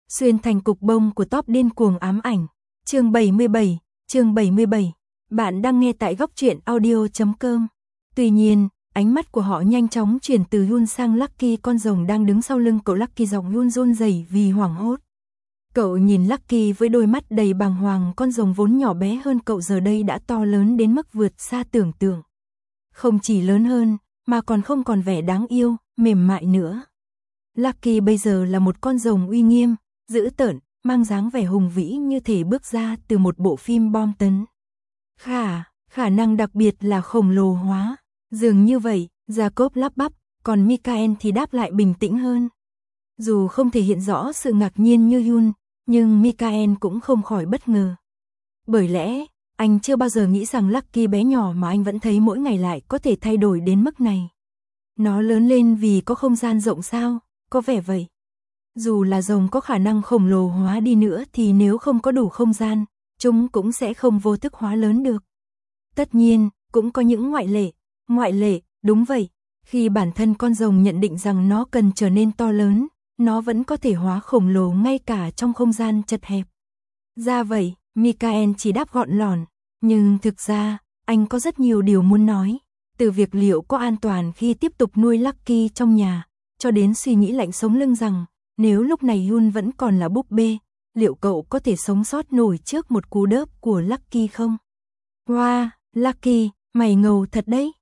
Xuyên thành cục bông của top điên cuồng ám ảnh. Chương 77. Bạn đang nghe tại góc truyện audio.com. Tuy nhiên, ánh mắt của họ nhanh chóng chuyển từ Yun sang Lucky, con rồng đang đứng sau lưng cậu. Lucky giọng Yun run rẩy vì hoảng hốt. Cậu nhìn Lucky với đôi mắt đầy bàng hoàng, con rồng vốn nhỏ bé hơn cậu giờ đây đã to lớn đến mức vượt xa tưởng tượng. Không chỉ lớn hơn, mà còn không còn vẻ đáng yêu, mềm mại nữa. Lucky bây giờ là một con rồng uy nghiêm, dữ tợn, mang dáng vẻ hùng vĩ như thể bước ra từ một bộ phim bom tấn. Khả năng đặc biệt là khổng lồ hóa. Dường như vậy, Jacob lắp bắp, còn Mikael thì đáp lại bình tĩnh hơn. Dù không thể hiện rõ sự ngạc nhiên như Yun, nhưng Mikael cũng không khỏi bất ngờ. Bởi lẽ, anh chưa bao giờ nghĩ rằng Lucky bé nhỏ mà anh vẫn thấy mỗi ngày lại có thể thay đổi đến mức này. Nó lớn lên vì có không gian rộng sao, có vẻ vậy. Dù là rồng có khả năng khổng lồ hóa đi nữa thì nếu không có đủ không gian, chúng cũng sẽ không vô thức hóa lớn được. Tất nhiên, cũng có những ngoại lệ, đúng vậy. Khi bản thân con rồng nhận định rằng nó cần trở nên to lớn, nó vẫn có thể hóa khổng lồ ngay cả trong không gian chật hẹp. Ra vậy, Mikael chỉ đáp gọn lỏn, nhưng thực ra, anh có rất nhiều điều muốn nói. Từ việc liệu có an toàn khi tiếp tục nuôi Lucky trong nhà, cho đến suy nghĩ lạnh sống lưng rằng, nếu lúc này Yun vẫn còn là búp bê, liệu cậu có thể sống sót nổi trước một cú đớp của Lucky không? Wow, Lucky, mày ngầu thật đấy.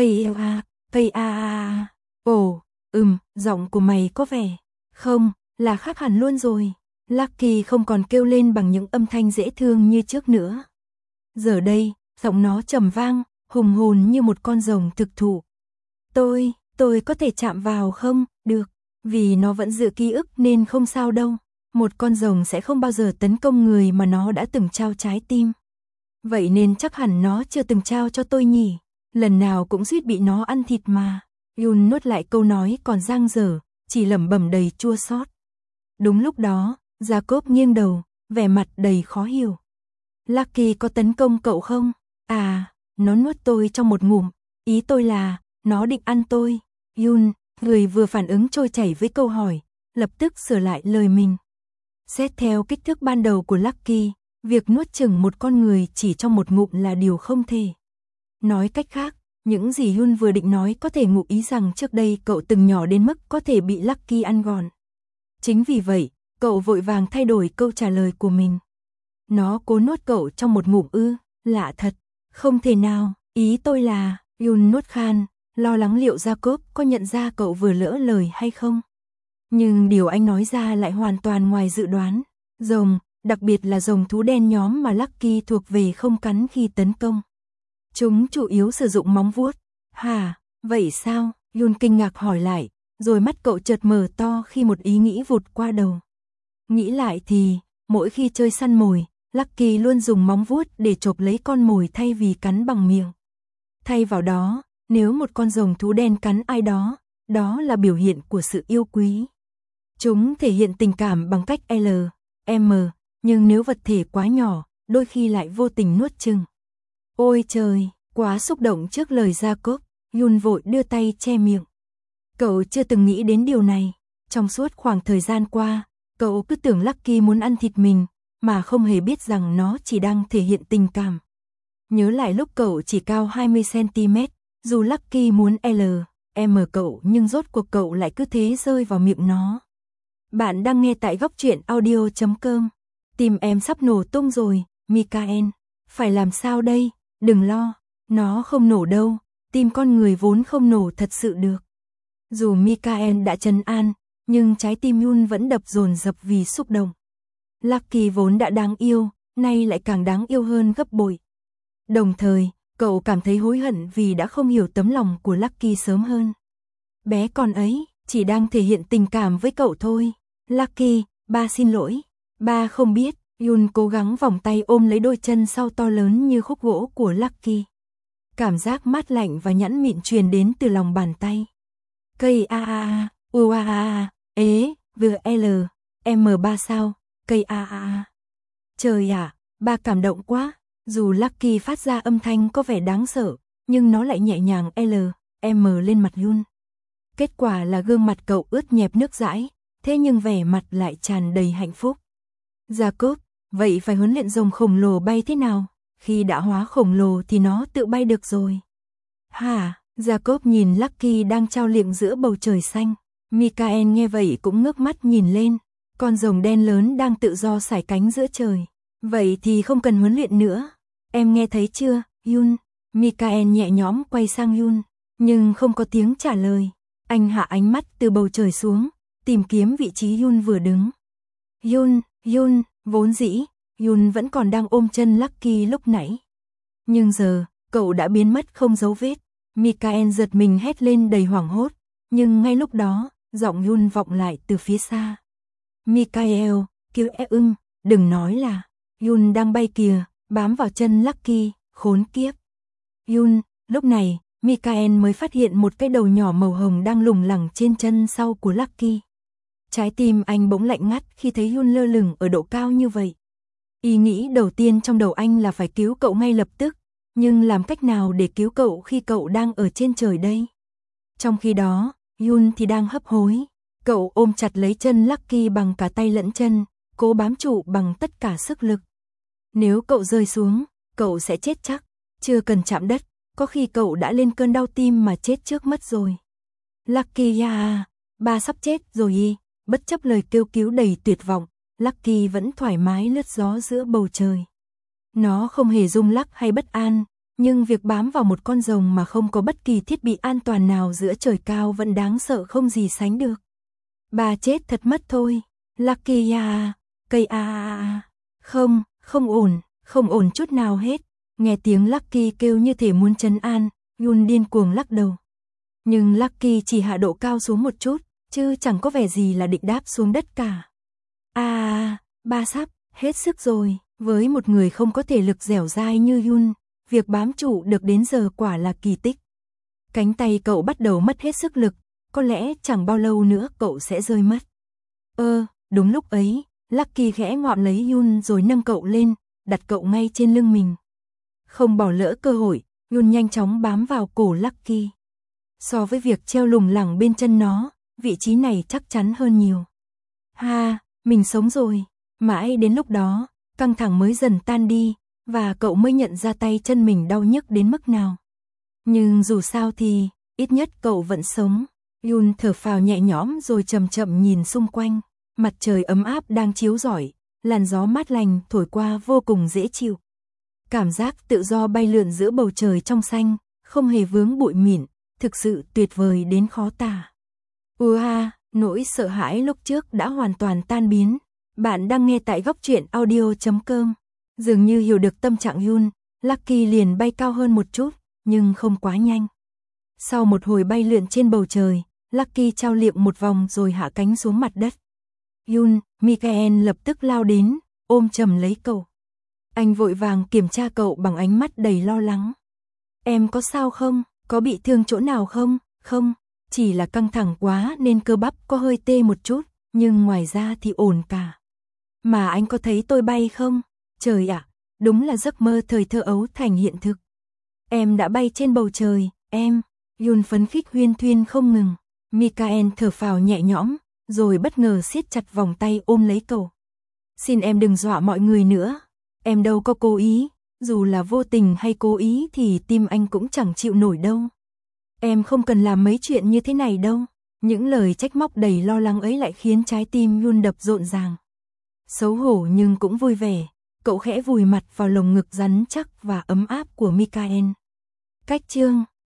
Ồ, giọng của mày có vẻ. Không, là khác hẳn luôn rồi. Lucky không còn kêu lên bằng những âm thanh dễ thương như trước nữa. Giờ đây, giọng nó trầm vang, hùng hồn như một con rồng thực thụ. Tôi có thể chạm vào không? Được. Vì nó vẫn giữ ký ức nên không sao đâu. Một con rồng sẽ không bao giờ tấn công người mà nó đã từng trao trái tim. Vậy nên chắc hẳn nó chưa từng trao cho tôi nhỉ. Lần nào cũng suýt bị nó ăn thịt mà. Yun nuốt lại câu nói còn dang dở, chỉ lẩm bẩm đầy chua xót. Đúng lúc đó, Jacob nghiêng đầu, vẻ mặt đầy khó hiểu. Lucky có tấn công cậu không? À, nó nuốt tôi trong một ngụm. Ý tôi là, nó định ăn tôi. Yun, người vừa phản ứng trôi chảy với câu hỏi, lập tức sửa lại lời mình. Xét theo kích thước ban đầu của Lucky, việc nuốt chửng một con người chỉ trong một ngụm là điều không thể. Nói cách khác, những gì Yun vừa định nói có thể ngụ ý rằng trước đây cậu từng nhỏ đến mức có thể bị Lucky ăn gọn. Chính vì vậy, cậu vội vàng thay đổi câu trả lời của mình. Nó cố nuốt cậu trong một ngụm ư? Lạ thật. Không thể nào, ý tôi là, Yun nuốt khan, lo lắng liệu Jacob có nhận ra cậu vừa lỡ lời hay không. Nhưng điều anh nói ra lại hoàn toàn ngoài dự đoán. Rồng, đặc biệt là rồng thú đen nhóm mà Lucky thuộc về không cắn khi tấn công. Chúng chủ yếu sử dụng móng vuốt. Hả, vậy sao? Yun kinh ngạc hỏi lại, rồi mắt cậu chợt mở to khi một ý nghĩ vụt qua đầu. Nghĩ lại thì, mỗi khi chơi săn mồi, Lucky luôn dùng móng vuốt để chộp lấy con mồi thay vì cắn bằng miệng. Thay vào đó, nếu một con rồng thú đen cắn ai đó, đó là biểu hiện của sự yêu quý. Chúng thể hiện tình cảm bằng cách L, M, nhưng nếu vật thể quá nhỏ, đôi khi lại vô tình nuốt chửng. Ôi trời, quá xúc động trước lời Jacob, Yun vội đưa tay che miệng. Cậu chưa từng nghĩ đến điều này. Trong suốt khoảng thời gian qua, cậu cứ tưởng Lucky muốn ăn thịt mình, mà không hề biết rằng nó chỉ đang thể hiện tình cảm. Nhớ lại lúc cậu chỉ cao 20cm, dù Lucky muốn L, M cậu nhưng rốt cuộc cậu lại cứ thế rơi vào miệng nó. Bạn đang nghe tại góc truyện audio.com. Tim em sắp nổ tung rồi, Mikael. Phải làm sao đây? Đừng lo, nó không nổ đâu, tim con người vốn không nổ thật sự được. Dù Mikael đã trấn an, nhưng trái tim Yun vẫn đập dồn dập vì xúc động. Lucky vốn đã đáng yêu, nay lại càng đáng yêu hơn gấp bội. Đồng thời, cậu cảm thấy hối hận vì đã không hiểu tấm lòng của Lucky sớm hơn. Bé con ấy, chỉ đang thể hiện tình cảm với cậu thôi. Lucky, ba xin lỗi. Ba không biết. Yun cố gắng vòng tay ôm lấy đôi chân sau to lớn như khúc gỗ của Lucky. Cảm giác mát lạnh và nhẵn mịn truyền đến từ lòng bàn tay. Cây vừa L, M3 sao, cây Trời ạ, ba cảm động quá. Dù Lucky phát ra âm thanh có vẻ đáng sợ, nhưng nó lại nhẹ nhàng L, M lên mặt Yun. Kết quả là gương mặt cậu ướt nhẹp nước dãi, thế nhưng vẻ mặt lại tràn đầy hạnh phúc. Jacob, vậy phải huấn luyện rồng khổng lồ bay thế nào? Khi đã hóa khổng lồ thì nó tự bay được rồi. Hả? Jacob nhìn Lucky đang trao liệng giữa bầu trời xanh. Mikael nghe vậy cũng ngước mắt nhìn lên. Con rồng đen lớn đang tự do sải cánh giữa trời. Vậy thì không cần huấn luyện nữa. Em nghe thấy chưa, Yun? Mikael nhẹ nhõm quay sang Yun, nhưng không có tiếng trả lời. Anh hạ ánh mắt từ bầu trời xuống, tìm kiếm vị trí Yun vừa đứng. Yun, vốn dĩ, Yun vẫn còn đang ôm chân Lucky lúc nãy. Nhưng giờ, cậu đã biến mất không dấu vết. Mikael giật mình hét lên đầy hoảng hốt, nhưng ngay lúc đó, giọng Yun vọng lại từ phía xa. Mikael, kêu đừng nói là Yun đang bay kìa, bám vào chân Lucky, khốn kiếp. Yun, lúc này, Mikael mới phát hiện một cái đầu nhỏ màu hồng đang lủng lẳng trên chân sau của Lucky. Trái tim anh bỗng lạnh ngắt khi thấy Yun lơ lửng ở độ cao như vậy. Ý nghĩ đầu tiên trong đầu anh là phải cứu cậu ngay lập tức, nhưng làm cách nào để cứu cậu khi cậu đang ở trên trời đây? Trong khi đó, Yun thì đang hấp hối. Cậu ôm chặt lấy chân Lucky bằng cả tay lẫn chân, cố bám trụ bằng tất cả sức lực. Nếu cậu rơi xuống, cậu sẽ chết chắc. Chưa cần chạm đất, có khi cậu đã lên cơn đau tim mà chết trước mất rồi. Lucky à, ba sắp chết rồi y. Bất chấp lời kêu cứu đầy tuyệt vọng, Lucky vẫn thoải mái lướt gió giữa bầu trời. Nó không hề rung lắc hay bất an, nhưng việc bám vào một con rồng mà không có bất kỳ thiết bị an toàn nào giữa trời cao vẫn đáng sợ không gì sánh được. Bà chết thật mất thôi. Lucky à, cây à. Không ổn chút nào hết. Nghe tiếng Lucky kêu như thể muốn trấn an, Yun điên cuồng lắc đầu. Nhưng Lucky chỉ hạ độ cao xuống một chút, chứ chẳng có vẻ gì là định đáp xuống đất cả. Ba sắp hết sức rồi. Với một người không có thể lực dẻo dai như Yun, việc bám trụ được đến giờ quả là kỳ tích. Cánh tay cậu bắt đầu mất hết sức lực, có lẽ chẳng bao lâu nữa cậu sẽ rơi mất. Đúng lúc ấy, Lucky khẽ ngoạm lấy Yun rồi nâng cậu lên, đặt cậu ngay trên lưng mình. Không bỏ lỡ cơ hội, Yun nhanh chóng bám vào cổ Lucky. So với việc treo lủng lẳng bên chân nó, vị trí này chắc chắn hơn nhiều. Mình sống rồi. Mãi đến lúc đó, căng thẳng mới dần tan đi, và cậu mới nhận ra tay chân mình đau nhức đến mức nào. Nhưng dù sao thì, ít nhất cậu vẫn sống. Yun thở phào nhẹ nhõm rồi chậm chậm nhìn xung quanh. Mặt trời ấm áp đang chiếu rọi, làn gió mát lành thổi qua vô cùng dễ chịu. Cảm giác tự do bay lượn giữa bầu trời trong xanh, không hề vướng bụi mịn, thực sự tuyệt vời đến khó tả. Nỗi sợ hãi lúc trước đã hoàn toàn tan biến. Bạn đang nghe tại Góc Truyện Audio.com. Dường như hiểu được tâm trạng Yun, Lucky liền bay cao hơn một chút, nhưng không quá nhanh. Sau một hồi bay lượn trên bầu trời, Lucky trao liệng một vòng rồi hạ cánh xuống mặt đất. Yun, Mikael lập tức lao đến, ôm chầm lấy cậu. Anh vội vàng kiểm tra cậu bằng ánh mắt đầy lo lắng. Em có sao không? Có bị thương chỗ nào không? Không, chỉ là căng thẳng quá nên cơ bắp có hơi tê một chút, nhưng ngoài ra thì ổn cả. Mà anh có thấy tôi bay không? Trời ạ, đúng là giấc mơ thời thơ ấu thành hiện thực. Em đã bay trên bầu trời, em. Yun phấn khích huyên thuyên không ngừng. Mikael thở phào nhẹ nhõm, rồi bất ngờ siết chặt vòng tay ôm lấy cậu. Xin em đừng dọa mọi người nữa. Em đâu có cố ý, dù là vô tình hay cố ý thì tim anh cũng chẳng chịu nổi đâu. Em không cần làm mấy chuyện như thế này đâu. Những lời trách móc đầy lo lắng ấy lại khiến trái tim Yun đập rộn ràng. Xấu hổ nhưng cũng vui vẻ, cậu khẽ vùi mặt vào lồng ngực rắn chắc và ấm áp của Mikael. Cách chương